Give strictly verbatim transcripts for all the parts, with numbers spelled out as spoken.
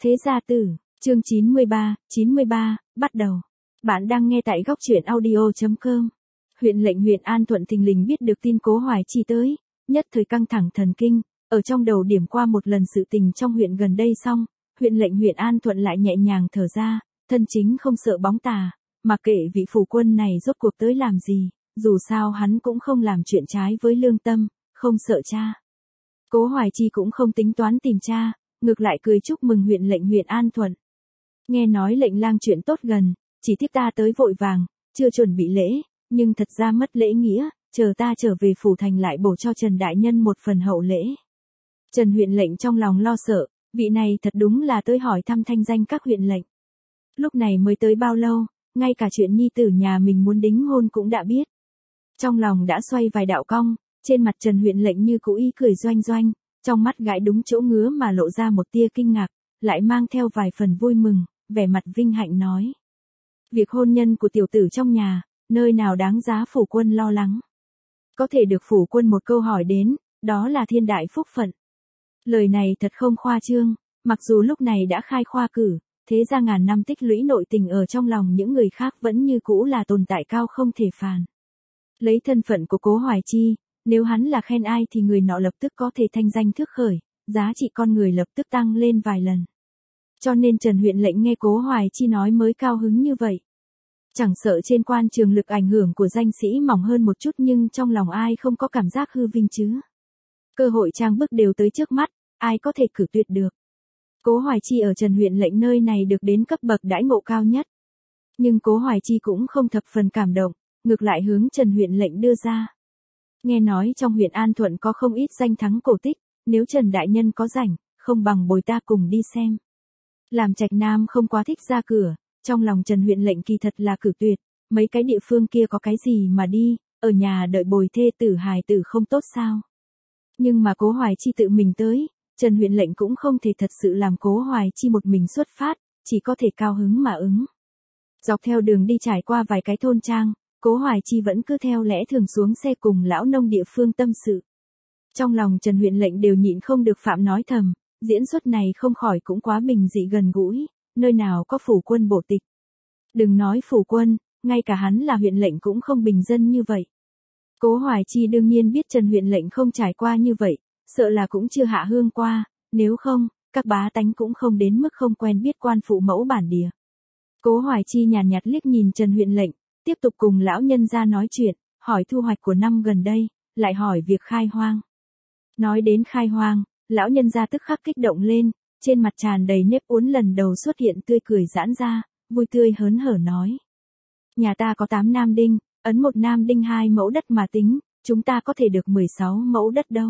Thế gia tử, chương chín mươi ba, chín mươi ba, bắt đầu. Bạn đang nghe tại góc truyện audio chấm com. Huyện lệnh huyện An Thuận thình lình biết được tin Cố Hoài Chi tới, nhất thời căng thẳng thần kinh, ở trong đầu điểm qua một lần sự tình trong huyện gần đây xong, huyện lệnh huyện An Thuận lại nhẹ nhàng thở ra, thân chính không sợ bóng tà, mà kệ vị phủ quân này rốt cuộc tới làm gì, dù sao hắn cũng không làm chuyện trái với lương tâm, không sợ cha. Cố Hoài Chi cũng không tính toán tìm cha, ngược lại cười chúc mừng huyện lệnh huyện An Thuận. Nghe nói lệnh lang chuyện tốt gần, chỉ tiếc ta tới vội vàng, chưa chuẩn bị lễ, nhưng thật ra mất lễ nghĩa, chờ ta trở về phủ thành lại bổ cho Trần Đại Nhân một phần hậu lễ. Trần huyện lệnh trong lòng lo sợ, vị này thật đúng là tới hỏi thăm thanh danh các huyện lệnh. Lúc này mới tới bao lâu, ngay cả chuyện nhi tử nhà mình muốn đính hôn cũng đã biết. Trong lòng đã xoay vài đạo cong, trên mặt Trần huyện lệnh như cũ ý cười doanh doanh, trong mắt gãi đúng chỗ ngứa mà lộ ra một tia kinh ngạc, lại mang theo vài phần vui mừng, vẻ mặt vinh hạnh nói. Việc hôn nhân của tiểu tử trong nhà, nơi nào đáng giá phủ quân lo lắng. Có thể được phủ quân một câu hỏi đến, đó là thiên đại phúc phận. Lời này thật không khoa trương, mặc dù lúc này đã khai khoa cử, thế ra ngàn năm tích lũy nội tình ở trong lòng những người khác vẫn như cũ là tồn tại cao không thể phàn. Lấy thân phận của Cố Hoài Chi, nếu hắn là khen ai thì người nọ lập tức có thể thanh danh thước khởi, giá trị con người lập tức tăng lên vài lần. Cho nên Trần huyện lệnh nghe Cố Hoài Chi nói mới cao hứng như vậy. Chẳng sợ trên quan trường lực ảnh hưởng của danh sĩ mỏng hơn một chút nhưng trong lòng ai không có cảm giác hư vinh chứ. Cơ hội trang bức đều tới trước mắt, ai có thể cử tuyệt được. Cố Hoài Chi ở Trần huyện lệnh nơi này được đến cấp bậc đãi ngộ cao nhất. Nhưng Cố Hoài Chi cũng không thập phần cảm động, ngược lại hướng Trần huyện lệnh đưa ra. Nghe nói trong huyện An Thuận có không ít danh thắng cổ tích, nếu Trần Đại Nhân có rảnh, không bằng bồi ta cùng đi xem. Làm Trạch Nam không quá thích ra cửa, trong lòng Trần huyện lệnh kỳ thật là cử tuyệt, mấy cái địa phương kia có cái gì mà đi, ở nhà đợi bồi thê tử hài tử không tốt sao. Nhưng mà Cố Hoài Chi tự mình tới, Trần huyện lệnh cũng không thể thật sự làm Cố Hoài Chi một mình xuất phát, chỉ có thể cao hứng mà ứng. Dọc theo đường đi trải qua vài cái thôn trang, Cố Hoài Chi vẫn cứ theo lẽ thường xuống xe cùng lão nông địa phương tâm sự. Trong lòng Trần huyện lệnh đều nhịn không được phạm nói thầm, diễn xuất này không khỏi cũng quá bình dị gần gũi, nơi nào có phủ quân bổ tịch. Đừng nói phủ quân, ngay cả hắn là huyện lệnh cũng không bình dân như vậy. Cố Hoài Chi đương nhiên biết Trần huyện lệnh không trải qua như vậy, sợ là cũng chưa hạ hương qua, nếu không, các bá tánh cũng không đến mức không quen biết quan phụ mẫu bản địa. Cố Hoài Chi nhàn nhạt liếc nhìn Trần huyện lệnh, tiếp tục cùng lão nhân ra nói chuyện, hỏi thu hoạch của năm gần đây, lại hỏi việc khai hoang. Nói đến khai hoang, lão nhân ra tức khắc kích động lên, trên mặt tràn đầy nếp uốn lần đầu xuất hiện tươi cười giãn ra, vui tươi hớn hở nói. Nhà ta có tám nam đinh, ấn một nam đinh hai mẫu đất mà tính, chúng ta có thể được mười sáu mẫu đất đâu.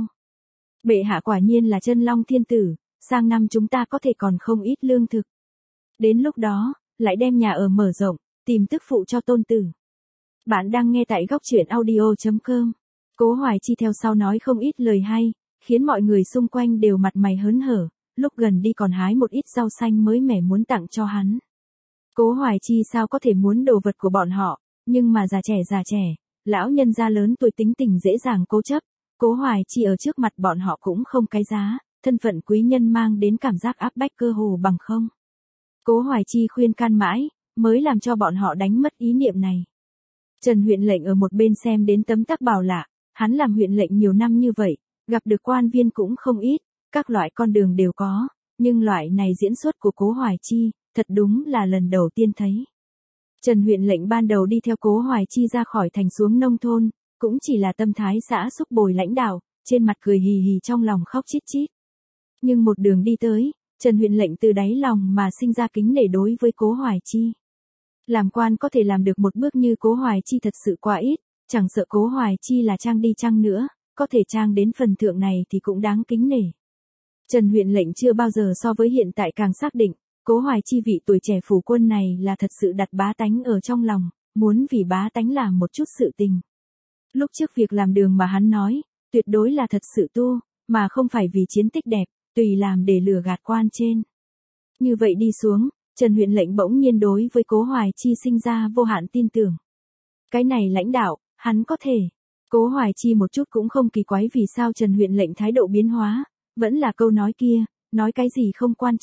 Bệ hạ quả nhiên là chân long thiên tử, sang năm chúng ta có thể còn không ít lương thực. Đến lúc đó, lại đem nhà ở mở rộng, tìm tức phụ cho tôn tử. Bạn đang nghe tại góc truyện audio chấm com. Cố Hoài Chi theo sau nói không ít lời hay, khiến mọi người xung quanh đều mặt mày hớn hở, lúc gần đi còn hái một ít rau xanh mới mẻ muốn tặng cho hắn. Cố Hoài Chi sao có thể muốn đồ vật của bọn họ, nhưng mà già trẻ già trẻ, lão nhân gia lớn tuổi tính tình dễ dàng cố chấp, Cố Hoài Chi ở trước mặt bọn họ cũng không cái giá, thân phận quý nhân mang đến cảm giác áp bách cơ hồ bằng không. Cố Hoài Chi khuyên can mãi, mới làm cho bọn họ đánh mất ý niệm này. Trần huyện lệnh ở một bên xem đến tấm tắc bảo lạ, hắn làm huyện lệnh nhiều năm như vậy, gặp được quan viên cũng không ít, các loại con đường đều có, nhưng loại này diễn xuất của Cố Hoài Chi, thật đúng là lần đầu tiên thấy. Trần huyện lệnh ban đầu đi theo Cố Hoài Chi ra khỏi thành xuống nông thôn, cũng chỉ là tâm thái xã xúc bồi lãnh đạo, trên mặt cười hì hì trong lòng khóc chít chít. Nhưng một đường đi tới, Trần huyện lệnh từ đáy lòng mà sinh ra kính nể đối với Cố Hoài Chi. Làm quan có thể làm được một bước như Cố Hoài Chi thật sự quá ít, chẳng sợ Cố Hoài Chi là trang đi chăng nữa, có thể trang đến phần thượng này thì cũng đáng kính nể. Trần huyện lệnh chưa bao giờ so với hiện tại càng xác định, Cố Hoài Chi vị tuổi trẻ phủ quân này là thật sự đặt bá tánh ở trong lòng, muốn vì bá tánh làm một chút sự tình. Lúc trước việc làm đường mà hắn nói, tuyệt đối là thật sự tu, mà không phải vì chiến tích đẹp, tùy làm để lừa gạt quan trên. Như vậy đi xuống, Trần huyện lệnh bỗng nhiên đối với Cố Hoài Chi sinh ra vô hạn tin tưởng. Cái này lãnh đạo, hắn có thể. Cố Hoài Chi một chút cũng không kỳ quái vì sao Trần huyện lệnh thái độ biến hóa, vẫn là câu nói kia, nói cái gì không quan trọng,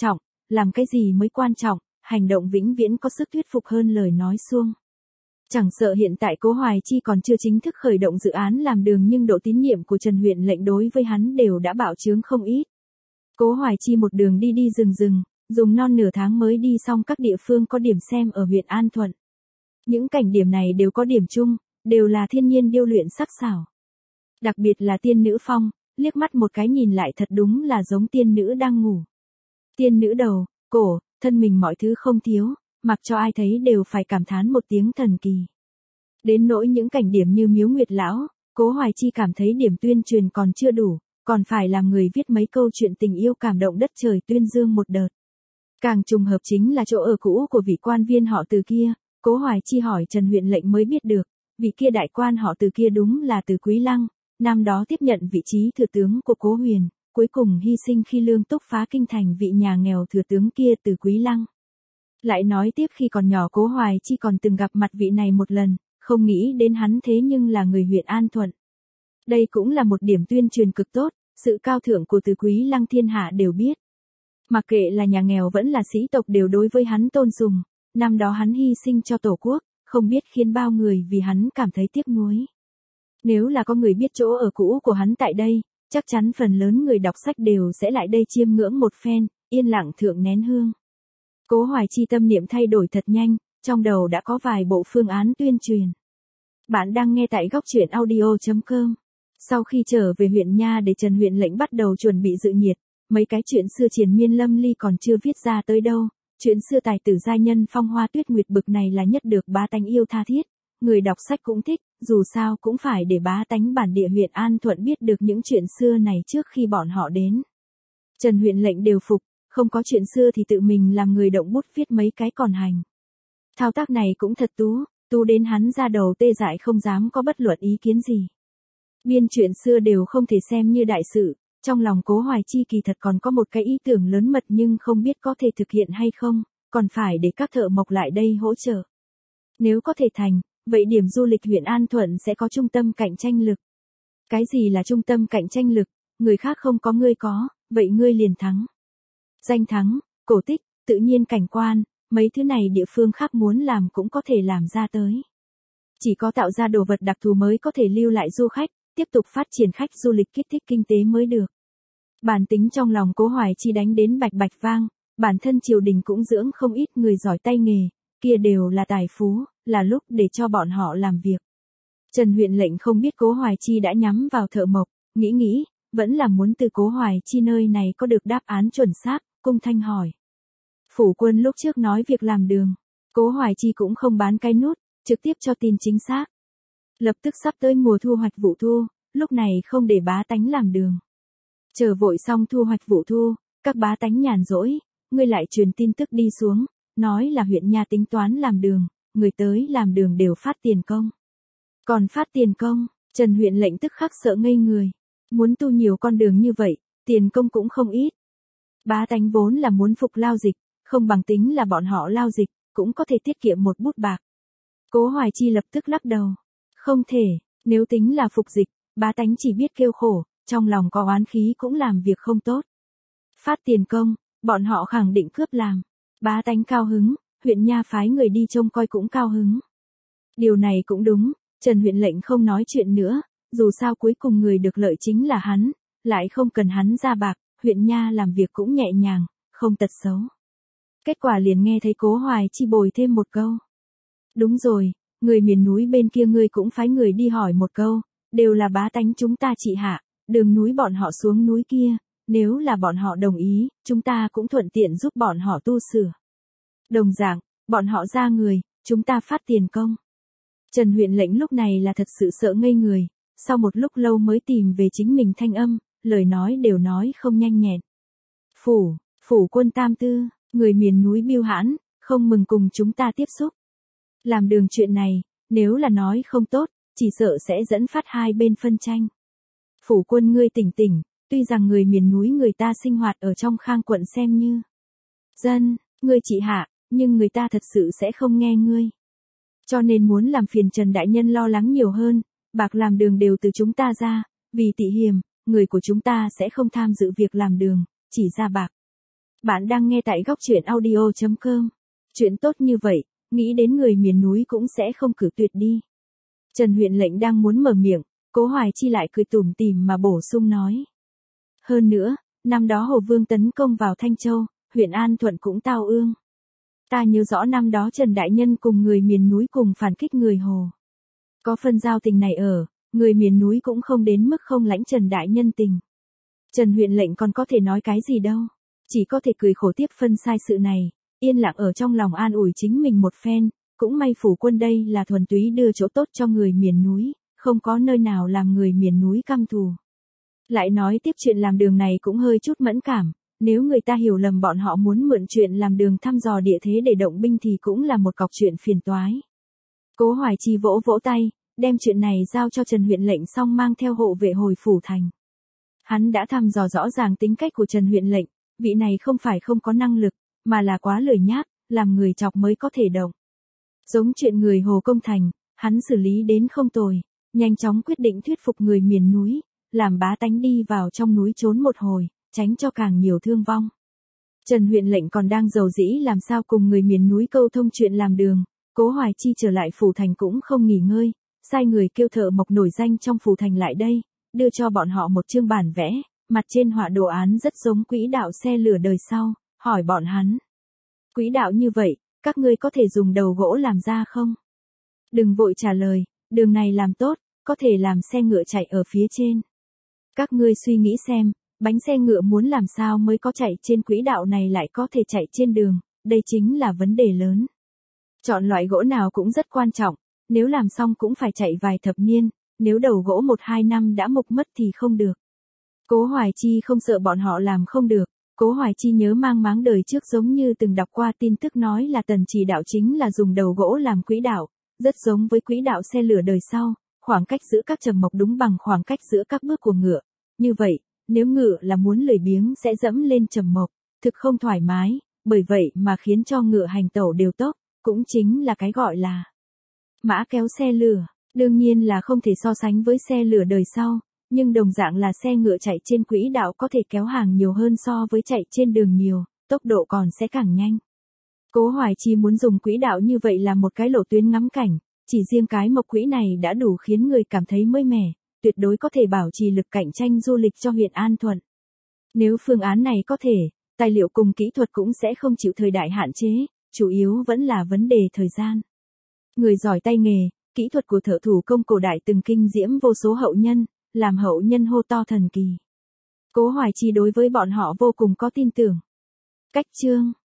làm cái gì mới quan trọng, hành động vĩnh viễn có sức thuyết phục hơn lời nói suông. Chẳng sợ hiện tại Cố Hoài Chi còn chưa chính thức khởi động dự án làm đường nhưng độ tín nhiệm của Trần Huyện Lệnh đối với hắn đều đã bạo chướng không ít. Cố Hoài Chi một đường đi đi rừng rừng, dùng non nửa tháng mới đi xong các địa phương có điểm xem ở huyện An Thuận. Những cảnh điểm này đều có điểm chung, đều là thiên nhiên điêu luyện sắc sảo. Đặc biệt là tiên nữ phong, liếc mắt một cái nhìn lại thật đúng là giống tiên nữ đang ngủ. Tiên nữ đầu, cổ, thân mình mọi thứ không thiếu, mặc cho ai thấy đều phải cảm thán một tiếng thần kỳ. Đến nỗi những cảnh điểm như Miếu Nguyệt Lão, Cố Hoài Chi cảm thấy điểm tuyên truyền còn chưa đủ, còn phải làm người viết mấy câu chuyện tình yêu cảm động đất trời tuyên dương một đợt. Càng trùng hợp chính là chỗ ở cũ của vị quan viên họ Từ kia, Cố Hoài Chi hỏi Trần Huyện Lệnh mới biết được, vị kia đại quan họ Từ kia đúng là Từ Quý Lăng, năm đó tiếp nhận vị trí thừa tướng của Cố Huyền, cuối cùng hy sinh khi Lương Túc phá kinh thành vị nhà nghèo thừa tướng kia Từ Quý Lăng. Lại nói tiếp khi còn nhỏ Cố Hoài Chi còn từng gặp mặt vị này một lần, không nghĩ đến hắn thế nhưng là người huyện An Thuận. Đây cũng là một điểm tuyên truyền cực tốt, sự cao thượng của Từ Quý Lăng thiên hạ đều biết. Mặc kệ là nhà nghèo vẫn là sĩ tộc đều đối với hắn tôn sùng, năm đó hắn hy sinh cho Tổ quốc, không biết khiến bao người vì hắn cảm thấy tiếc nuối. Nếu là có người biết chỗ ở cũ của hắn tại đây, chắc chắn phần lớn người đọc sách đều sẽ lại đây chiêm ngưỡng một phen, yên lặng thượng nén hương. Cố Hoài Chi tâm niệm thay đổi thật nhanh, trong đầu đã có vài bộ phương án tuyên truyền. Bạn đang nghe tại góc truyện audio chấm com. Sau khi trở về huyện Nha để Trần Huyện Lệnh bắt đầu chuẩn bị dự nhiệt, mấy cái chuyện xưa triền miên lâm ly còn chưa viết ra tới đâu, chuyện xưa tài tử giai nhân phong hoa tuyết nguyệt bực này là nhất được bá tánh yêu tha thiết, người đọc sách cũng thích, dù sao cũng phải để bá tánh bản địa huyện An Thuận biết được những chuyện xưa này trước khi bọn họ đến. Trần Huyện Lệnh đều phục, không có chuyện xưa thì tự mình làm người động bút viết mấy cái còn hành. Thao tác này cũng thật tú, tú đến hắn ra đầu tê dại không dám có bất luận ý kiến gì. Biên chuyện xưa đều không thể xem như đại sự, trong lòng Cố Hoài Chi kỳ thật còn có một cái ý tưởng lớn mật nhưng không biết có thể thực hiện hay không, còn phải để các thợ mộc lại đây hỗ trợ. Nếu có thể thành, vậy điểm du lịch huyện An Thuận sẽ có trung tâm cạnh tranh lực. Cái gì là trung tâm cạnh tranh lực? Người khác không có ngươi có, vậy ngươi liền thắng. Danh thắng, cổ tích, tự nhiên cảnh quan, mấy thứ này địa phương khác muốn làm cũng có thể làm ra tới. Chỉ có tạo ra đồ vật đặc thù mới có thể lưu lại du khách, tiếp tục phát triển khách du lịch kích thích kinh tế mới được. Bản tính trong lòng Cố Hoài Chi đánh đến bạch bạch vang, bản thân triều đình cũng dưỡng không ít người giỏi tay nghề, kia đều là tài phú, là lúc để cho bọn họ làm việc. Trần Huyện Lệnh không biết Cố Hoài Chi đã nhắm vào thợ mộc, nghĩ nghĩ, vẫn là muốn từ Cố Hoài Chi nơi này có được đáp án chuẩn xác, cung thanh hỏi. Phủ quân lúc trước nói việc làm đường, Cố Hoài Chi cũng không bán cái nút, trực tiếp cho tin chính xác. Lập tức sắp tới mùa thu hoạch vụ thu, lúc này không để bá tánh làm đường. Chờ vội xong thu hoạch vụ thu, các bá tánh nhàn rỗi, ngươi lại truyền tin tức đi xuống, nói là huyện Nha tính toán làm đường, người tới làm đường đều phát tiền công. Còn phát tiền công, Trần Huyện Lệnh tức khắc sợ ngây người. Muốn tu nhiều con đường như vậy, tiền công cũng không ít. Bá tánh vốn là muốn phục lao dịch, không bằng tính là bọn họ lao dịch, cũng có thể tiết kiệm một bút bạc. Cố Hoài Chi lập tức lắc đầu. Không thể, nếu tính là phục dịch, bá tánh chỉ biết kêu khổ, trong lòng có oán khí cũng làm việc không tốt. Phát tiền công, bọn họ khẳng định cướp làm. Bá tánh cao hứng, huyện Nha phái người đi trông coi cũng cao hứng. Điều này cũng đúng, Trần Huyện Lệnh không nói chuyện nữa, dù sao cuối cùng người được lợi chính là hắn, lại không cần hắn ra bạc, huyện Nha làm việc cũng nhẹ nhàng, không tật xấu. Kết quả liền nghe thấy Cố Hoài Chi bồi thêm một câu. Đúng rồi, người miền núi bên kia ngươi cũng phái người đi hỏi một câu, đều là bá tánh chúng ta trị hạ, đường núi bọn họ xuống núi kia, nếu là bọn họ đồng ý, chúng ta cũng thuận tiện giúp bọn họ tu sửa. Đồng dạng, bọn họ ra người, chúng ta phát tiền công. Trần Huyện Lệnh lúc này là thật sự sợ ngây người, sau một lúc lâu mới tìm về chính mình thanh âm, lời nói đều nói không nhanh nhẹn. Phủ, phủ quân tam tư, người miền núi Biêu Hãn, không mừng cùng chúng ta tiếp xúc. Làm đường chuyện này, nếu là nói không tốt, chỉ sợ sẽ dẫn phát hai bên phân tranh. Phủ quân ngươi tỉnh tỉnh, tuy rằng người miền núi người ta sinh hoạt ở trong Khang quận xem như dân, ngươi trị hạ, nhưng người ta thật sự sẽ không nghe ngươi. Cho nên muốn làm phiền Trần Đại Nhân lo lắng nhiều hơn, bạc làm đường đều từ chúng ta ra, vì tị hiềm, người của chúng ta sẽ không tham dự việc làm đường, chỉ ra bạc. Bạn đang nghe tại góc truyện audio chấm com. Chuyện tốt như vậy, nghĩ đến người miền núi cũng sẽ không cử tuyệt đi. Trần huyện lệnh đang muốn mở miệng, Cố Hoài Chi lại cười tủm tỉm mà bổ sung nói. Hơn nữa, năm đó Hồ Vương tấn công vào Thanh Châu, huyện An Thuận cũng tao ương. Ta nhớ rõ năm đó Trần Đại Nhân cùng người miền núi cùng phản kích người Hồ. Có phần giao tình này ở, người miền núi cũng không đến mức không lãnh Trần Đại Nhân tình. Trần huyện lệnh còn có thể nói cái gì đâu, chỉ có thể cười khổ tiếp phân sai sự này, yên lặng ở trong lòng an ủi chính mình một phen, cũng may phủ quân đây là thuần túy đưa chỗ tốt cho người miền núi, không có nơi nào làm người miền núi căm thù. Lại nói tiếp chuyện làm đường này cũng hơi chút mẫn cảm, nếu người ta hiểu lầm bọn họ muốn mượn chuyện làm đường thăm dò địa thế để động binh thì cũng là một cọc chuyện phiền toái. Cố Hoài Chi vỗ vỗ tay, đem chuyện này giao cho Trần huyện lệnh xong mang theo hộ vệ hồi phủ thành. Hắn đã thăm dò rõ ràng tính cách của Trần huyện lệnh, vị này không phải không có năng lực, mà là quá lười nhác, làm người chọc mới có thể động. Giống chuyện người Hồ công thành, hắn xử lý đến không tồi, nhanh chóng quyết định thuyết phục người miền núi, làm bá tánh đi vào trong núi trốn một hồi, tránh cho càng nhiều thương vong. Trần huyện lệnh còn đang rầu rĩ làm sao cùng người miền núi câu thông chuyện làm đường, Cố Hoài Chi trở lại phủ thành cũng không nghỉ ngơi, sai người kêu thợ mộc nổi danh trong phủ thành lại đây, đưa cho bọn họ một chương bản vẽ, mặt trên họa đồ án rất giống quỹ đạo xe lửa đời sau, hỏi bọn hắn. Quỹ đạo như vậy, các ngươi có thể dùng đầu gỗ làm ra không? Đừng vội trả lời, đường này làm tốt, có thể làm xe ngựa chạy ở phía trên. Các ngươi suy nghĩ xem, bánh xe ngựa muốn làm sao mới có chạy trên quỹ đạo này lại có thể chạy trên đường, đây chính là vấn đề lớn. Chọn loại gỗ nào cũng rất quan trọng, nếu làm xong cũng phải chạy vài thập niên, nếu đầu gỗ một hai năm đã mục mất thì không được. Cố Hoài Chi không sợ bọn họ làm không được, Cố Hoài Chi nhớ mang máng đời trước giống như từng đọc qua tin tức nói là Tần Chỉ Đạo chính là dùng đầu gỗ làm quỹ đạo, rất giống với quỹ đạo xe lửa đời sau, khoảng cách giữa các trầm mộc đúng bằng khoảng cách giữa các bước của ngựa. Như vậy, nếu ngựa là muốn lười biếng sẽ dẫm lên trầm mộc, thực không thoải mái, bởi vậy mà khiến cho ngựa hành tẩu đều tốc, cũng chính là cái gọi là mã kéo xe lửa. Đương nhiên là không thể so sánh với xe lửa đời sau, nhưng đồng dạng là xe ngựa chạy trên quỹ đạo có thể kéo hàng nhiều hơn so với chạy trên đường nhiều, tốc độ còn sẽ càng nhanh. Cố Hoài Chi muốn dùng quỹ đạo như vậy là một cái lộ tuyến ngắm cảnh, chỉ riêng cái mộc quỹ này đã đủ khiến người cảm thấy mới mẻ, tuyệt đối có thể bảo trì lực cạnh tranh du lịch cho huyện An Thuận. Nếu phương án này có thể, tài liệu cùng kỹ thuật cũng sẽ không chịu thời đại hạn chế, chủ yếu vẫn là vấn đề thời gian. Người giỏi tay nghề, kỹ thuật của thợ thủ công cổ đại từng kinh diễm vô số hậu nhân, làm hậu nhân hô to thần kỳ. Cố Hoài Chi đối với bọn họ vô cùng có tin tưởng. Cách chương